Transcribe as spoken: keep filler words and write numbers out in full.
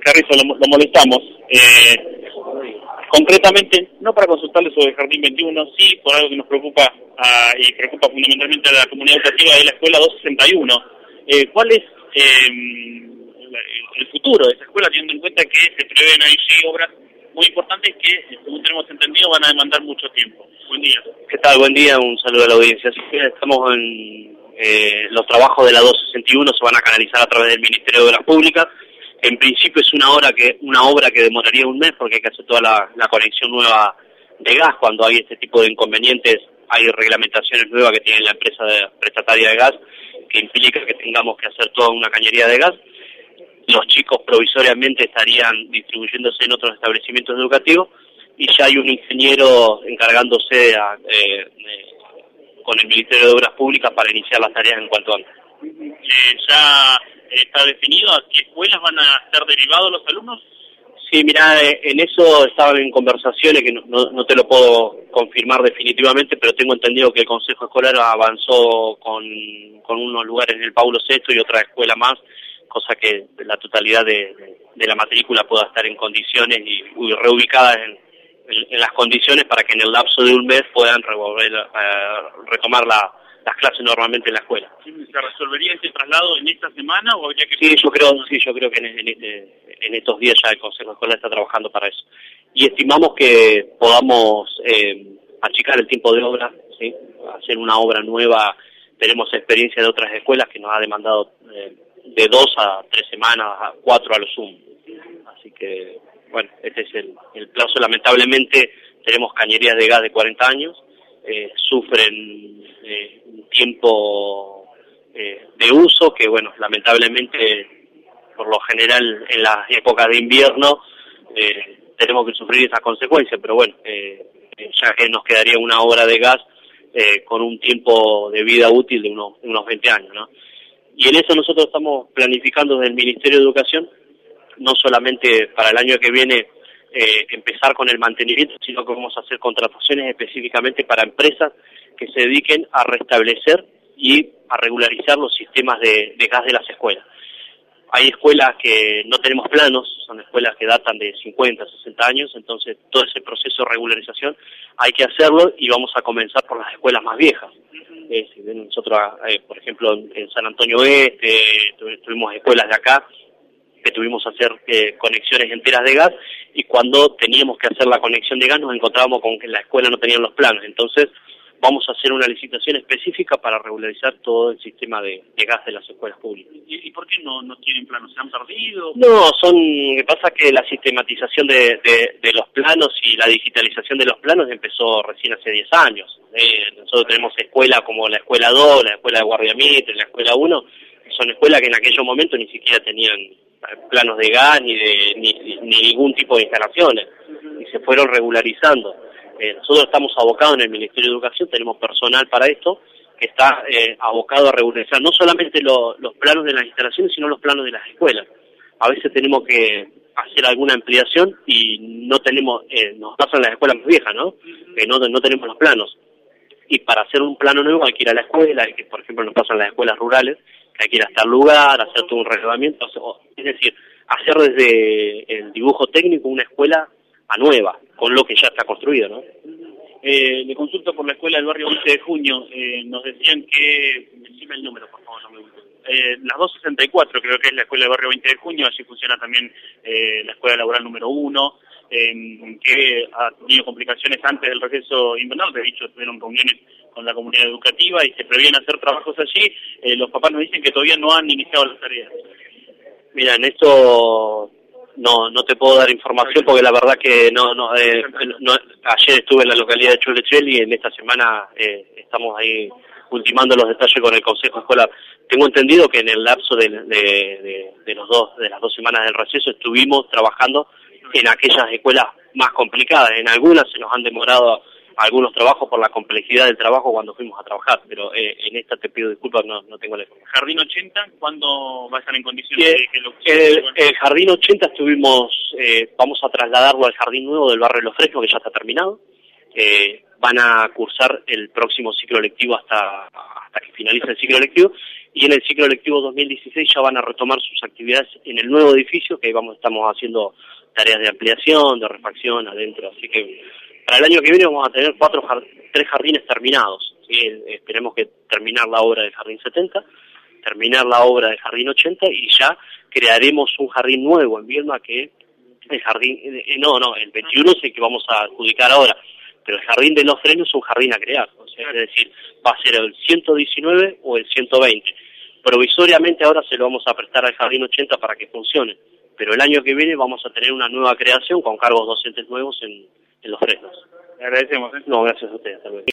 Carrizo, lo, lo molestamos. Eh, concretamente, no para consultarle sobre el Jardín veintiuno, sí por algo que nos preocupa a, y preocupa fundamentalmente a la comunidad educativa de la Escuela doscientos sesenta y uno. Eh, ¿Cuál es eh, el futuro de esa escuela, teniendo en cuenta que se prevén ahí sí obras muy importantes que, según tenemos entendido, van a demandar mucho tiempo? Buen día. ¿Qué tal? Buen día, un saludo a la audiencia. Sí, estamos en eh, los trabajos de la doscientos sesenta y uno se van a canalizar a través del Ministerio de Obras Públicas. En principio es una obra que una obra que demoraría un mes porque hay que hacer toda la, la conexión nueva de gas. Cuando hay este tipo de inconvenientes hay reglamentaciones nuevas que tiene la empresa de, prestataria de gas que implica que tengamos que hacer toda una cañería de gas. Los chicos provisoriamente estarían distribuyéndose en otros establecimientos educativos y ya hay un ingeniero encargándose a, eh, eh, con el Ministerio de Obras Públicas para iniciar las tareas en cuanto antes. Eh, ¿Ya está definido a qué escuelas van a ser derivados los alumnos? Sí, mira, en eso estaban en conversaciones que no, no, no te lo puedo confirmar definitivamente, pero tengo entendido que el Consejo Escolar avanzó con, con unos lugares en el Paulo sexto y otra escuela más, cosa que la totalidad de, de, de la matrícula pueda estar en condiciones y, y reubicada en, en, en las condiciones para que en el lapso de un mes puedan revolver, uh, retomar la, las clases normalmente en la escuela. ¿Se resolvería este traslado en esta semana o habría que...? Sí, yo creo, sí, yo creo que en, en, este, en estos días ya el Consejo Escolar está trabajando para eso. Y estimamos que podamos eh, achicar el tiempo de obra, ¿sí? Hacer una obra nueva. Tenemos experiencia de otras escuelas que nos ha demandado eh, de dos a tres semanas, a cuatro a lo sumo. Así que, bueno, este es el, el plazo. Lamentablemente tenemos cañerías de gas de cuarenta años, eh, sufren eh, un tiempo eh, de uso que, bueno, lamentablemente, por lo general en las épocas de invierno, eh, tenemos que sufrir esas consecuencias, pero bueno, eh, ya que nos quedaría una obra de gas eh, con un tiempo de vida útil de unos, unos veinte años, ¿no? Y en eso nosotros estamos planificando desde el Ministerio de Educación, no solamente para el año que viene eh, empezar con el mantenimiento, sino que vamos a hacer contrataciones específicamente para empresas que se dediquen a restablecer y a regularizar los sistemas de, de gas de las escuelas. Hay escuelas que no tenemos planos, son escuelas que datan de cincuenta, sesenta años, entonces todo ese proceso de regularización hay que hacerlo y vamos a comenzar por las escuelas más viejas. Eh, si ven nosotros, eh, por ejemplo, en, en San Antonio Oeste, tuvimos escuelas de acá que tuvimos que hacer eh, conexiones enteras de gas y cuando teníamos que hacer la conexión de gas nos encontrábamos con que la escuela no tenía los planos, entonces vamos a hacer una licitación específica para regularizar todo el sistema de, de gas de las escuelas públicas. ¿Y, y por qué no, no tienen planos? ¿Se han perdido? No, son, lo que pasa que la sistematización de, de, de los planos y la digitalización de los planos empezó recién hace diez años. Eh, nosotros tenemos escuelas como la Escuela dos, la Escuela de Guardia Mitre, la Escuela uno, que son escuelas que en aquellos momentos ni siquiera tenían planos de gas ni de ni, ni ningún tipo de instalaciones, y se fueron regularizando. Eh, nosotros estamos abocados en el Ministerio de Educación, tenemos personal para esto, que está eh, abocado a regularizar no solamente lo, los planos de las instalaciones, sino los planos de las escuelas. A veces tenemos que hacer alguna ampliación y no tenemos, eh, nos pasan las escuelas más viejas, ¿no? Que no, no tenemos los planos. Y para hacer un plano nuevo hay que ir a la escuela, hay que, por ejemplo, nos pasan las escuelas rurales, que hay que ir hasta el lugar, hacer todo un relevamiento, es decir, hacer desde el dibujo técnico una escuela a nueva, con lo que ya está construido, ¿no? Eh, le consulto por la escuela del barrio veinte de junio, eh, nos decían que, decime el número, por favor, no me gusta. Eh, las doscientos sesenta y cuatro creo que es la escuela del barrio veinte de junio, allí funciona también eh, la escuela laboral número uno, eh, que ha tenido complicaciones antes del receso invernal, de hecho tuvieron reuniones con la comunidad educativa y se prevían hacer trabajos allí, eh, los papás nos dicen que todavía no han iniciado las tareas. Mira, en esto no no te puedo dar información porque la verdad que no no, eh, no ayer estuve en la localidad de Chulechel y en esta semana eh, estamos ahí ultimando los detalles con el Consejo Escolar. Tengo entendido que en el lapso de, de, de, de los dos de las dos semanas del receso estuvimos trabajando en aquellas escuelas más complicadas. En algunas se nos han demorado algunos trabajos por la complejidad del trabajo cuando fuimos a trabajar, pero eh, en esta te pido disculpas, no, no tengo la información. ¿Jardín ochenta? ¿Cuándo va a estar en condiciones eh, de que lo... El, el Jardín ochenta estuvimos, eh, vamos a trasladarlo al Jardín Nuevo del barrio Los Fresnos, que ya está terminado. Eh, van a cursar el próximo ciclo lectivo hasta, hasta que finalice el ciclo lectivo, y en el ciclo lectivo dos mil dieciséis ya van a retomar sus actividades en el nuevo edificio, que ahí vamos, estamos haciendo tareas de ampliación, de refacción adentro, así que para el año que viene vamos a tener cuatro tres jardines terminados, ¿sí? Esperemos que terminar la obra del Jardín setenta, terminar la obra del Jardín ochenta y ya crearemos un jardín nuevo en Viedma, que el jardín, eh, no, no, el veintiuno es el que vamos a adjudicar ahora, pero el Jardín de los Frenos es un jardín a crear, o sea, es decir, va a ser el ciento diecinueve o el ciento veinte. Provisoriamente ahora se lo vamos a prestar al Jardín ochenta para que funcione, pero el año que viene vamos a tener una nueva creación con cargos docentes nuevos en, en los Frenos. Le agradecemos. ¿eh? No, gracias a ustedes. Hasta luego.